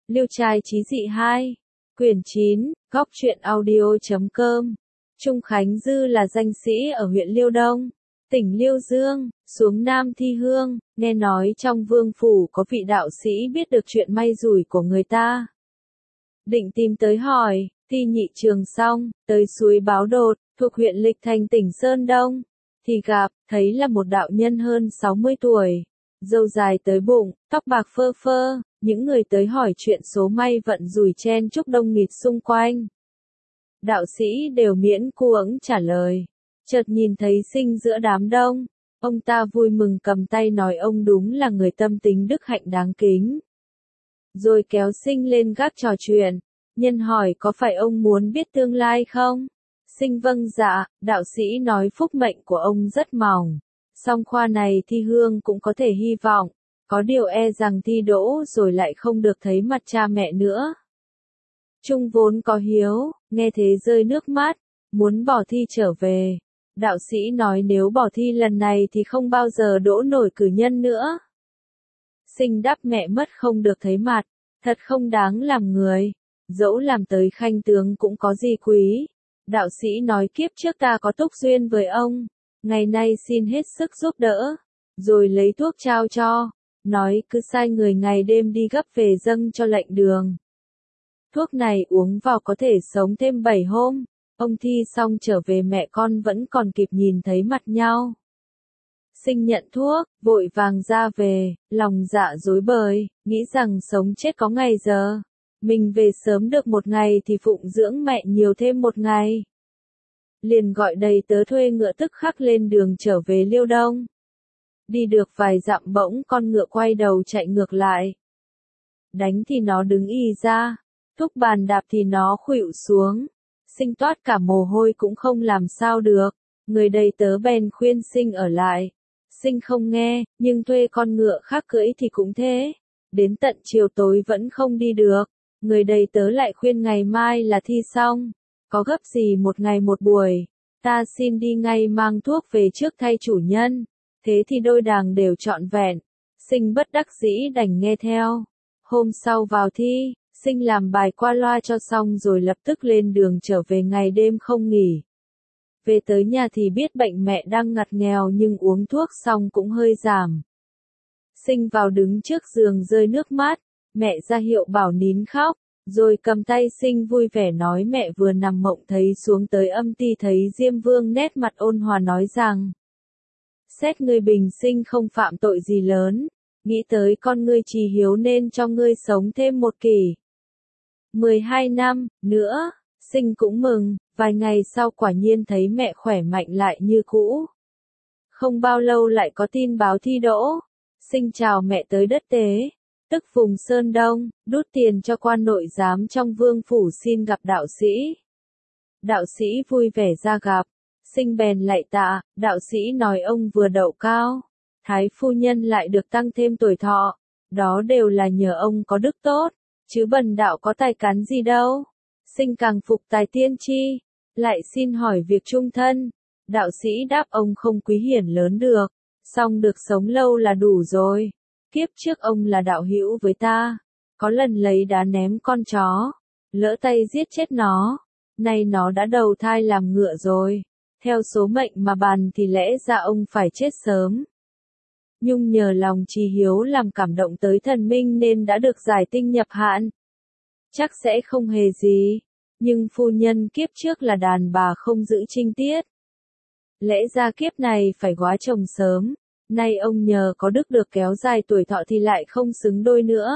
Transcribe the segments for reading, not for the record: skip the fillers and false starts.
Liêu trai chí dị 2. Quyển 9, góc truyện audio.com. Trung Khánh Dư là danh sĩ ở huyện Liêu Đông, tỉnh Liêu Dương, xuống Nam thi hương, nghe nói trong vương phủ có vị đạo sĩ biết được chuyện may rủi của người ta. Định tìm tới hỏi, thi nhị trường xong, tới suối Báo Đột, thuộc huyện Lịch Thành tỉnh Sơn Đông, thì gặp, thấy là một đạo nhân hơn 60 tuổi, râu dài tới bụng, tóc bạc phơ phơ, những người tới hỏi chuyện số may vận rủi chen chúc đông nghịt xung quanh. Đạo sĩ đều miễn cưỡng trả lời, chợt nhìn thấy Sinh giữa đám đông, ông ta vui mừng cầm tay nói ông đúng là người tâm tính đức hạnh đáng kính. Rồi kéo Sinh lên gác trò chuyện, nhân hỏi có phải ông muốn biết tương lai không? Sinh vâng dạ, đạo sĩ nói phúc mệnh của ông rất mỏng, song khoa này thi hương cũng có thể hy vọng, có điều e rằng thi đỗ rồi lại không được thấy mặt cha mẹ nữa. Trung vốn có hiếu, nghe thế rơi nước mắt, muốn bỏ thi trở về. Đạo sĩ nói nếu bỏ thi lần này thì không bao giờ đỗ nổi cử nhân nữa. Sinh đáp mẹ mất không được thấy mặt, thật không đáng làm người, dẫu làm tới khanh tướng cũng có gì quý. Đạo sĩ nói kiếp trước ta có túc duyên với ông, ngày nay xin hết sức giúp đỡ, rồi lấy thuốc trao cho, nói cứ sai người ngày đêm đi gấp về dâng cho lệnh đường. Thuốc này uống vào có thể sống thêm 7 hôm, ông thi xong trở về mẹ con vẫn còn kịp nhìn thấy mặt nhau. Sinh nhận thuốc, vội vàng ra về, lòng dạ rối bời, nghĩ rằng sống chết có ngày giờ. Mình về sớm được một ngày thì phụng dưỡng mẹ nhiều thêm một ngày. Liền gọi đầy tớ thuê ngựa tức khắc lên đường trở về Liêu Đông. Đi được vài dặm bỗng con ngựa quay đầu chạy ngược lại. Đánh thì nó đứng ì ra, thúc bàn đạp thì nó khuỵu xuống. Sinh toát cả mồ hôi cũng không làm sao được, người đầy tớ bèn khuyên Sinh ở lại. Sinh không nghe, nhưng thuê con ngựa khác cưỡi thì cũng thế. Đến tận chiều tối vẫn không đi được, người đầy tớ lại khuyên ngày mai là thi xong. Có gấp gì một ngày một buổi, ta xin đi ngay mang thuốc về trước thay chủ nhân. Thế thì đôi đàng đều trọn vẹn. Sinh bất đắc dĩ đành nghe theo. Hôm sau vào thi, Sinh làm bài qua loa cho xong rồi lập tức lên đường trở về ngày đêm không nghỉ. Về tới nhà thì biết bệnh mẹ đang ngặt nghèo nhưng uống thuốc xong cũng hơi giảm. Sinh vào đứng trước giường rơi nước mắt, mẹ ra hiệu bảo nín khóc, rồi cầm tay Sinh vui vẻ nói mẹ vừa nằm mộng thấy xuống tới âm ti thấy Diêm Vương nét mặt ôn hòa nói rằng: xét ngươi bình sinh không phạm tội gì lớn, nghĩ tới con ngươi trì hiếu nên cho ngươi sống thêm một kỷ. 12 năm, nữa, Sinh cũng mừng, vài ngày sau quả nhiên thấy mẹ khỏe mạnh lại như cũ. Không bao lâu lại có tin báo thi đỗ, Sinh chào mẹ tới đất Tế, tức vùng Sơn Đông, đút tiền cho quan nội giám trong vương phủ xin gặp đạo sĩ. Đạo sĩ vui vẻ ra gặp. Sinh bèn lạy tạ, đạo sĩ nói ông vừa đậu cao, thái phu nhân lại được tăng thêm tuổi thọ, đó đều là nhờ ông có đức tốt, chứ bần đạo có tài cán gì đâu. Sinh càng phục tài tiên tri, lại xin hỏi việc chung thân. Đạo sĩ đáp ông không quý hiển lớn được, song được sống lâu là đủ rồi. Kiếp trước ông là đạo hữu với ta, có lần lấy đá ném con chó, lỡ tay giết chết nó, nay nó đã đầu thai làm ngựa rồi. Theo số mệnh mà bàn thì lẽ ra ông phải chết sớm. Nhưng nhờ lòng trì hiếu làm cảm động tới thần minh nên đã được giải tinh nhập hạn. Chắc sẽ không hề gì. Nhưng phu nhân kiếp trước là đàn bà không giữ trinh tiết. Lẽ ra kiếp này phải góa chồng sớm. Nay ông nhờ có đức được kéo dài tuổi thọ thì lại không xứng đôi nữa.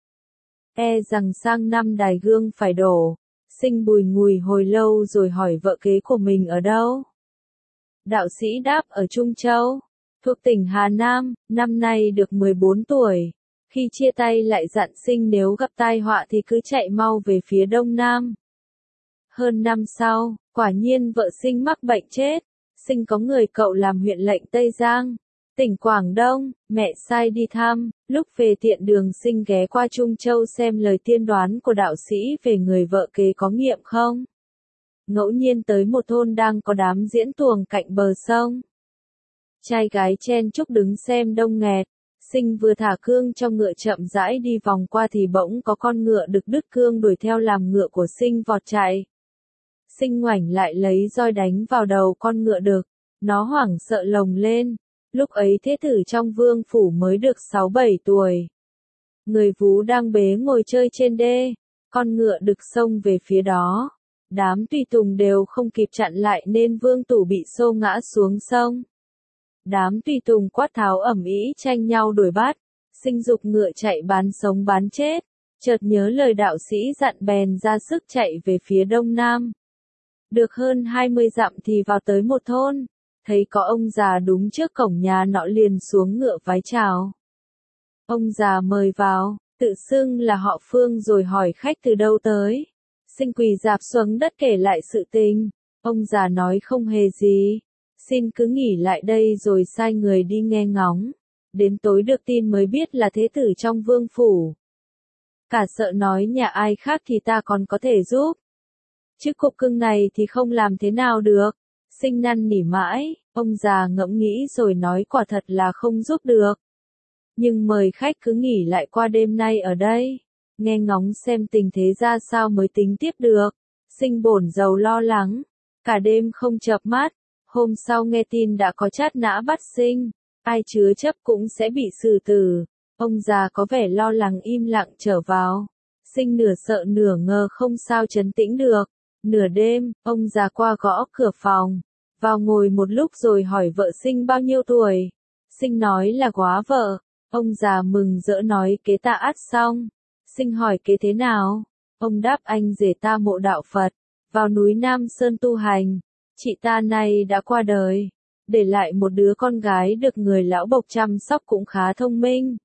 E rằng sang năm đài gương phải đổ. Sinh bùi ngùi hồi lâu rồi hỏi vợ kế của mình ở đâu. Đạo sĩ đáp ở Trung Châu, thuộc tỉnh Hà Nam, năm nay được 14 tuổi. Khi chia tay lại dặn Sinh nếu gặp tai họa thì cứ chạy mau về phía Đông Nam. Hơn năm sau, quả nhiên vợ Sinh mắc bệnh chết. Sinh có người cậu làm huyện lệnh Tây Giang, tỉnh Quảng Đông, mẹ sai đi thăm. Lúc về tiện đường Sinh ghé qua Trung Châu xem lời tiên đoán của đạo sĩ về người vợ kế có nghiệm không. Ngẫu nhiên tới một thôn đang có đám diễn tuồng cạnh bờ sông. Trai gái chen chúc đứng xem đông nghẹt, Sinh vừa thả cương cho ngựa chậm rãi đi vòng qua thì bỗng có con ngựa đực đứt cương đuổi theo làm ngựa của Sinh vọt chạy. Sinh ngoảnh lại lấy roi đánh vào đầu con ngựa đực, nó hoảng sợ lồng lên. Lúc ấy thế tử trong vương phủ mới được 6-7 tuổi. Người vú đang bế ngồi chơi trên đê, con ngựa đực xông về phía đó. Đám tùy tùng đều không kịp chặn lại nên vương tử bị xô ngã xuống sông. Đám tùy tùng quát tháo ầm ĩ tranh nhau đuổi bắt, Sinh giục ngựa chạy bán sống bán chết, chợt nhớ lời đạo sĩ dặn bèn ra sức chạy về phía đông nam. Được hơn 20 dặm thì vào tới một thôn, thấy có ông già đúng trước cổng nhà nọ liền xuống ngựa vái chào. Ông già mời vào, tự xưng là họ Phương rồi hỏi khách từ đâu tới. Sinh quỳ rạp xuống đất kể lại sự tình, ông già nói không hề gì. Xin cứ nghỉ lại đây rồi sai người đi nghe ngóng. Đến tối được tin mới biết là thế tử trong vương phủ. Cả sợ nói nhà ai khác thì ta còn có thể giúp. Chứ cục cưng này thì không làm thế nào được. Sinh năn nỉ mãi, ông già ngẫm nghĩ rồi nói quả thật là không giúp được. Nhưng mời khách cứ nghỉ lại qua đêm nay ở đây. Nghe ngóng xem tình thế ra sao mới tính tiếp được. Sinh bổn rầu lo lắng. Cả đêm không chợp mắt. Hôm sau nghe tin đã có trát nã bắt Sinh, ai chứa chấp cũng sẽ bị xử tử. Ông già có vẻ lo lắng im lặng trở vào. Sinh nửa sợ nửa ngờ không sao trấn tĩnh được. Nửa đêm, ông già qua gõ cửa phòng, vào ngồi một lúc rồi hỏi vợ Sinh bao nhiêu tuổi. Sinh nói là góa vợ. Ông già mừng rỡ nói kế ta ắt xong. Sinh hỏi kế thế nào? Ông đáp anh rể ta mộ đạo Phật, vào núi Nam Sơn tu hành. Chị ta này đã qua đời, để lại một đứa con gái được người lão bộc chăm sóc cũng khá thông minh.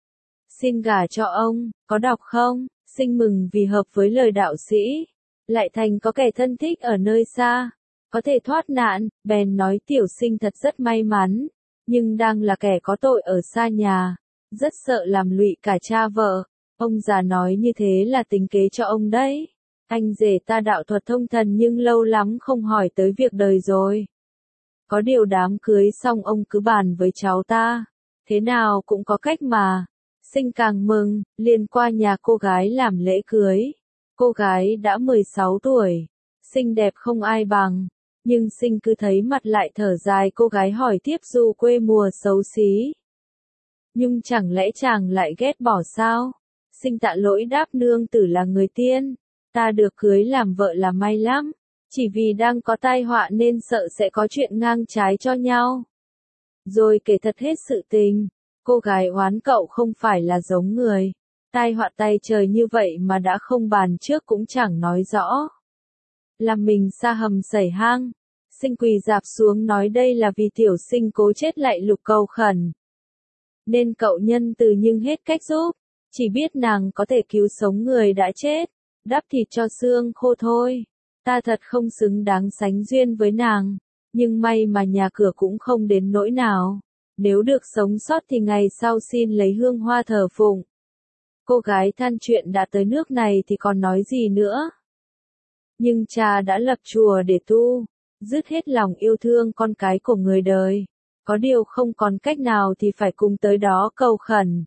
Xin gả cho ông, có đọc không? Sinh mừng vì hợp với lời đạo sĩ, lại thành có kẻ thân thích ở nơi xa, có thể thoát nạn, bèn nói tiểu Sinh thật rất may mắn, nhưng đang là kẻ có tội ở xa nhà, rất sợ làm lụy cả cha vợ. Ông già nói như thế là tính kế cho ông đấy. Anh rể ta đạo thuật thông thần nhưng lâu lắm không hỏi tới việc đời rồi. Có điều đám cưới xong ông cứ bàn với cháu ta. Thế nào cũng có cách mà. Sinh càng mừng, liền qua nhà cô gái làm lễ cưới. Cô gái đã 16 tuổi. Xinh đẹp không ai bằng. Nhưng Sinh cứ thấy mặt lại thở dài. Cô gái hỏi tiếp dù quê mùa xấu xí, nhưng chẳng lẽ chàng lại ghét bỏ sao? Sinh tạ lỗi đáp nương tử là người tiên. Ta được cưới làm vợ là may lắm, chỉ vì đang có tai họa nên sợ sẽ có chuyện ngang trái cho nhau. Rồi kể thật hết sự tình, cô gái oán cậu không phải là giống người. Tai họa tay trời như vậy mà đã không bàn trước cũng chẳng nói rõ. Làm mình xa hầm sẩy hang. Sinh quỳ rạp xuống nói đây là vì tiểu Sinh cố chết lại lục cầu khẩn. Nên cậu nhân từ nhưng hết cách giúp, chỉ biết nàng có thể cứu sống người đã chết. Đắp thịt cho xương khô thôi. Ta thật không xứng đáng sánh duyên với nàng. Nhưng may mà nhà cửa cũng không đến nỗi nào. Nếu được sống sót thì ngày sau xin lấy hương hoa thờ phụng. Cô gái than chuyện đã tới nước này thì còn nói gì nữa. Nhưng cha đã lập chùa để tu, dứt hết lòng yêu thương con cái của người đời. Có điều không còn cách nào thì phải cùng tới đó cầu khẩn.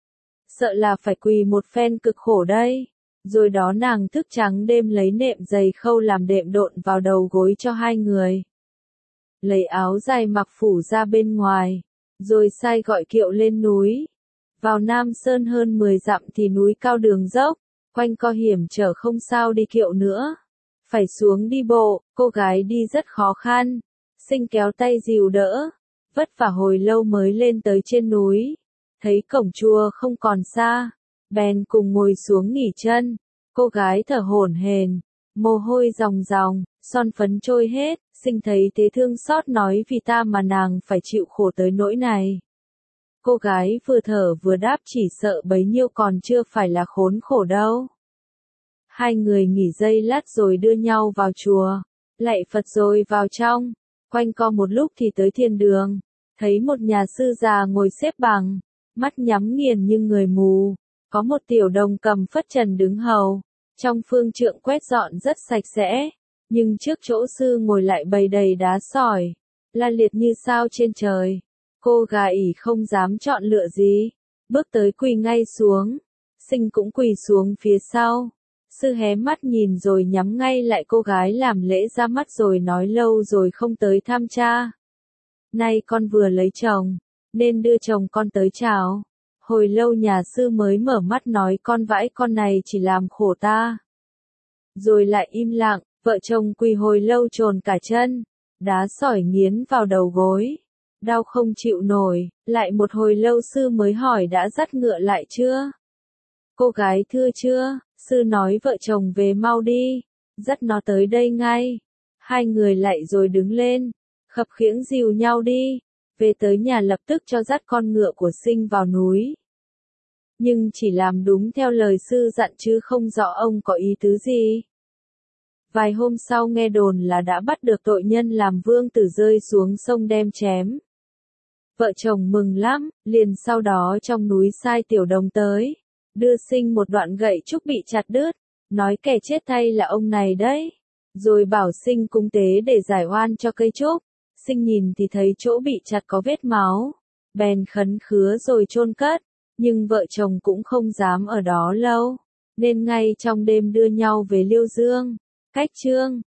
Sợ là phải quỳ một phen cực khổ đây. Rồi đó nàng thức trắng đêm lấy nệm dày khâu làm đệm độn vào đầu gối cho hai người. Lấy áo dài mặc phủ ra bên ngoài, rồi sai gọi kiệu lên núi. Vào Nam Sơn hơn 10 dặm thì núi cao đường dốc, quanh co hiểm trở không sao đi kiệu nữa. Phải xuống đi bộ, cô gái đi rất khó khăn. Sinh kéo tay dìu đỡ, vất vả hồi lâu mới lên tới trên núi. Thấy cổng chùa không còn xa, bèn cùng ngồi xuống nghỉ chân. Cô gái thở hổn hển, mồ hôi ròng ròng, son phấn trôi hết. Sinh thấy thế thương xót nói vì ta mà nàng phải chịu khổ tới nỗi này. Cô gái vừa thở vừa đáp chỉ sợ bấy nhiêu còn chưa phải là khốn khổ đâu. Hai người nghỉ giây lát rồi đưa nhau vào chùa, lạy Phật rồi vào trong. Quanh co một lúc thì tới thiên đường, thấy một nhà sư già ngồi xếp bằng, mắt nhắm nghiền như người mù. Có một tiểu đồng cầm phất trần đứng hầu, trong phương trượng quét dọn rất sạch sẽ, nhưng trước chỗ sư ngồi lại bày đầy đá sỏi, la liệt như sao trên trời. Cô gái ỷ không dám chọn lựa gì, bước tới quỳ ngay xuống. Sinh cũng quỳ xuống phía sau. Sư hé mắt nhìn rồi nhắm ngay lại cô gái làm lễ ra mắt rồi nói lâu rồi không tới thăm cha. Nay con vừa lấy chồng, nên đưa chồng con tới chào. Hồi lâu nhà sư mới mở mắt nói con vãi con này chỉ làm khổ ta. Rồi lại im lặng, vợ chồng quỳ hồi lâu trồn cả chân, đá sỏi nghiến vào đầu gối. Đau không chịu nổi, lại một hồi lâu sư mới hỏi đã dắt ngựa lại chưa? Cô gái thưa chưa, sư nói vợ chồng về mau đi, dắt nó tới đây ngay. Hai người lại rồi đứng lên, khập khiễng dìu nhau đi, về tới nhà lập tức cho dắt con ngựa của Sinh vào núi. Nhưng chỉ làm đúng theo lời sư dặn chứ không rõ ông có ý tứ gì. Vài hôm sau nghe đồn là đã bắt được tội nhân làm vương tử rơi xuống sông đem chém. Vợ chồng mừng lắm, liền sau đó trong núi sai tiểu đồng tới, đưa Sinh một đoạn gậy trúc bị chặt đứt, nói kẻ chết thay là ông này đấy, rồi bảo Sinh cúng tế để giải oan cho cây trúc. Sinh nhìn thì thấy chỗ bị chặt có vết máu, bèn khấn khứa rồi chôn cất, nhưng vợ chồng cũng không dám ở đó lâu, nên ngay trong đêm đưa nhau về Liêu Dương. Cách chương